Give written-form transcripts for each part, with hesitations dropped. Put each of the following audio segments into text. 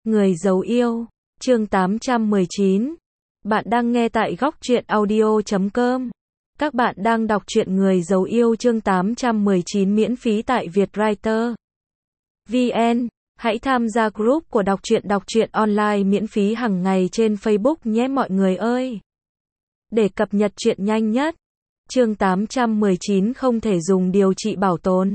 Người giấu yêu, chương 819. Bạn đang nghe tại góc truyện audio.com. Các bạn đang đọc truyện Người giấu yêu chương 819 miễn phí tại Vietwriter VN. Hãy tham gia group của đọc truyện online miễn phí hàng ngày trên Facebook nhé mọi người ơi. Để cập nhật truyện nhanh nhất. Chương 819 không thể dùng điều trị bảo tồn.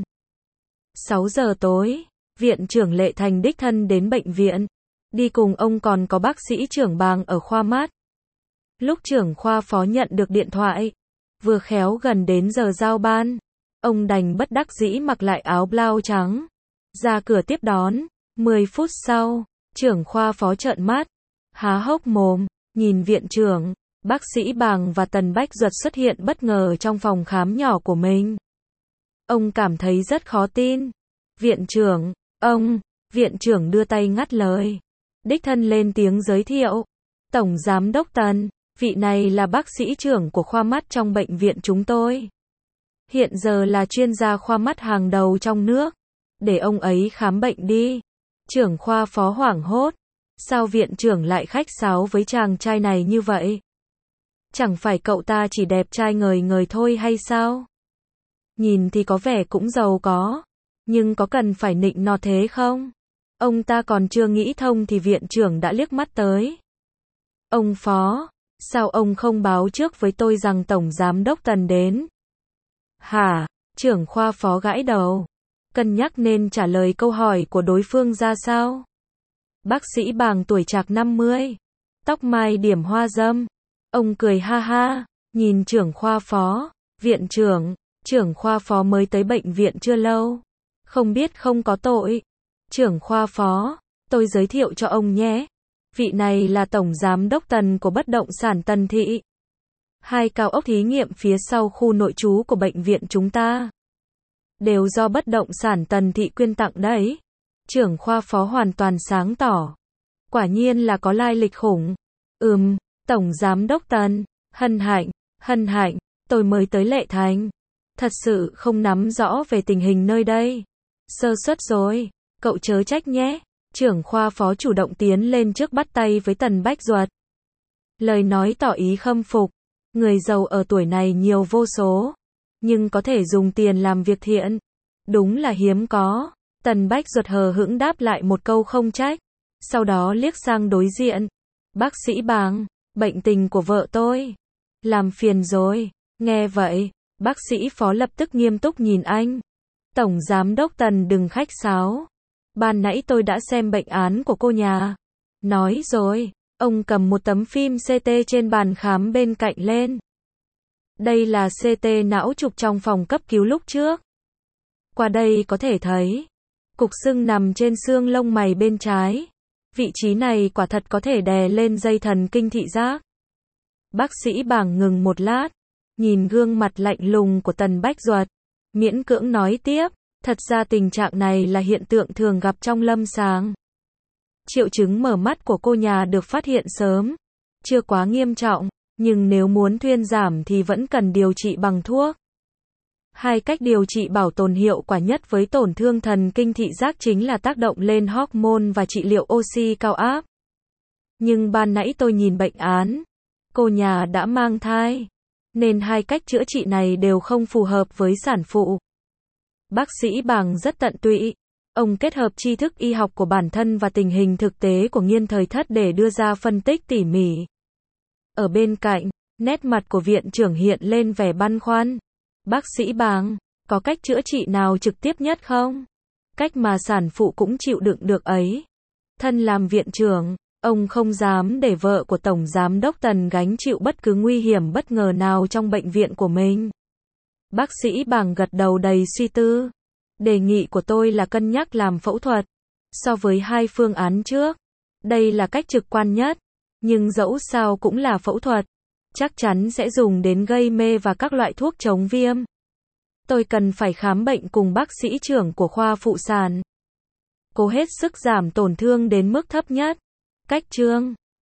6 giờ tối, Viện trưởng Lệ Thành đích thân đến bệnh viện. Đi cùng ông còn có bác sĩ trưởng Bàng ở khoa mắt. Lúc trưởng khoa phó nhận được điện thoại, vừa khéo gần đến giờ giao ban, ông đành bất đắc dĩ mặc lại áo blau trắng, ra cửa tiếp đón. 10 phút sau, trưởng khoa phó trợn mắt, há hốc mồm, nhìn viện trưởng, bác sĩ Bàng và Tần Bách Duật xuất hiện bất ngờ trong phòng khám nhỏ của mình. Ông cảm thấy rất khó tin. Viện trưởng, viện trưởng đưa tay ngắt lời. Đích thân lên tiếng giới thiệu. Tổng giám đốc Tần, vị này là bác sĩ trưởng của khoa mắt trong bệnh viện chúng tôi. Hiện giờ là chuyên gia khoa mắt hàng đầu trong nước. Để ông ấy khám bệnh đi. Trưởng khoa phó hoảng hốt. Sao viện trưởng lại khách sáo với chàng trai này như vậy? Chẳng phải cậu ta chỉ đẹp trai ngời ngời thôi hay sao? Nhìn thì có vẻ cũng giàu có. Nhưng có cần phải nịnh nọt thế không? Ông ta còn chưa nghĩ thông thì viện trưởng đã liếc mắt tới. Ông phó, sao ông không báo trước với tôi rằng tổng giám đốc Tần đến? Hả? Trưởng khoa phó gãi đầu. Cân nhắc nên trả lời câu hỏi của đối phương ra sao? Bác sĩ Bàng tuổi trạc 50. Tóc mai điểm hoa râm. Ông cười ha ha, nhìn trưởng khoa phó. Viện trưởng khoa phó mới tới bệnh viện chưa lâu. Không biết không có tội. Trưởng khoa phó, tôi giới thiệu cho ông nhé. Vị này là tổng giám đốc Tần của bất động sản Tần Thị. 2 cao ốc thí nghiệm phía sau khu nội trú của bệnh viện chúng ta. Đều do bất động sản Tần Thị quyên tặng đấy. Trưởng khoa phó hoàn toàn sáng tỏ. Quả nhiên là có lai lịch khủng. Tổng giám đốc Tần, hân hạnh, tôi mới tới Lệ Thành. Thật sự không nắm rõ về tình hình nơi đây. Sơ suất rồi, cậu chớ trách nhé. Trưởng khoa phó chủ động tiến lên trước bắt tay với Tần Bách Duật. Lời nói tỏ ý khâm phục. Người giàu ở tuổi này nhiều vô số. Nhưng có thể dùng tiền làm việc thiện. Đúng là hiếm có. Tần Bách Duật hờ hững đáp lại một câu không trách. Sau đó liếc sang đối diện. Bác sĩ Bàng, bệnh tình của vợ tôi. Làm phiền rồi. Nghe vậy, bác sĩ phó lập tức nghiêm túc nhìn anh. Tổng giám đốc Tần đừng khách sáo. Ban nãy tôi đã xem bệnh án của cô nhà. Nói rồi, ông cầm một tấm phim CT trên bàn khám bên cạnh lên. Đây là CT não chụp trong phòng cấp cứu lúc trước. Qua đây có thể thấy, cục sưng nằm trên xương lông mày bên trái. Vị trí này quả thật có thể đè lên dây thần kinh thị giác. Bác sĩ Bàng ngừng một lát, nhìn gương mặt lạnh lùng của Tần Bách Duật, miễn cưỡng nói tiếp, thật ra tình trạng này là hiện tượng thường gặp trong lâm sàng. Triệu chứng mở mắt của cô nhà được phát hiện sớm, chưa quá nghiêm trọng, nhưng nếu muốn thuyên giảm thì vẫn cần điều trị bằng thuốc. 2 cách điều trị bảo tồn hiệu quả nhất với tổn thương thần kinh thị giác chính là tác động lên hormone và trị liệu oxy cao áp. Nhưng ban nãy tôi nhìn bệnh án, cô nhà đã mang thai, nên 2 cách chữa trị này đều không phù hợp với sản phụ. Bác sĩ Bàng rất tận tụy. Ông kết hợp tri thức y học của bản thân và tình hình thực tế của nghiên thời thất để đưa ra phân tích tỉ mỉ. Ở bên cạnh, nét mặt của viện trưởng hiện lên vẻ băn khoăn. Bác sĩ Bàng, có cách chữa trị nào trực tiếp nhất không? Cách mà sản phụ cũng chịu đựng được ấy. Thân làm viện trưởng, ông không dám để vợ của tổng giám đốc Tần gánh chịu bất cứ nguy hiểm bất ngờ nào trong bệnh viện của mình. Bác sĩ Bàng gật đầu đầy suy tư. Đề nghị của tôi là cân nhắc làm phẫu thuật. So với 2 phương án trước, đây là cách trực quan nhất. Nhưng dẫu sao cũng là phẫu thuật. Chắc chắn sẽ dùng đến gây mê và các loại thuốc chống viêm. Tôi cần phải khám bệnh cùng bác sĩ trưởng của khoa phụ sản. Cố hết sức giảm tổn thương đến mức thấp nhất. Cách chương